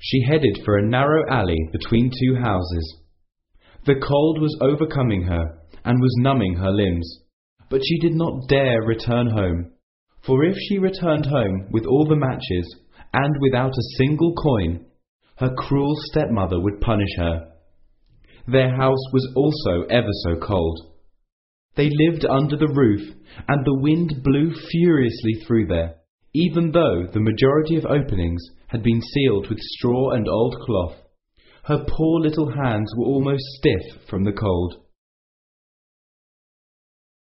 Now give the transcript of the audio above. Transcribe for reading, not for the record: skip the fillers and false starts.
She headed for a narrow alley between two houses. The cold was overcoming her and was numbing her limbs, but she did not dare return home, for if she returned home with all the matches and without a single coin, her cruel stepmother would punish her. Their house was also ever so cold. They lived under the roof, and the wind blew furiously through there, even though the majority of openings had been sealed with straw and old cloth. Her poor little hands were almost stiff from the cold.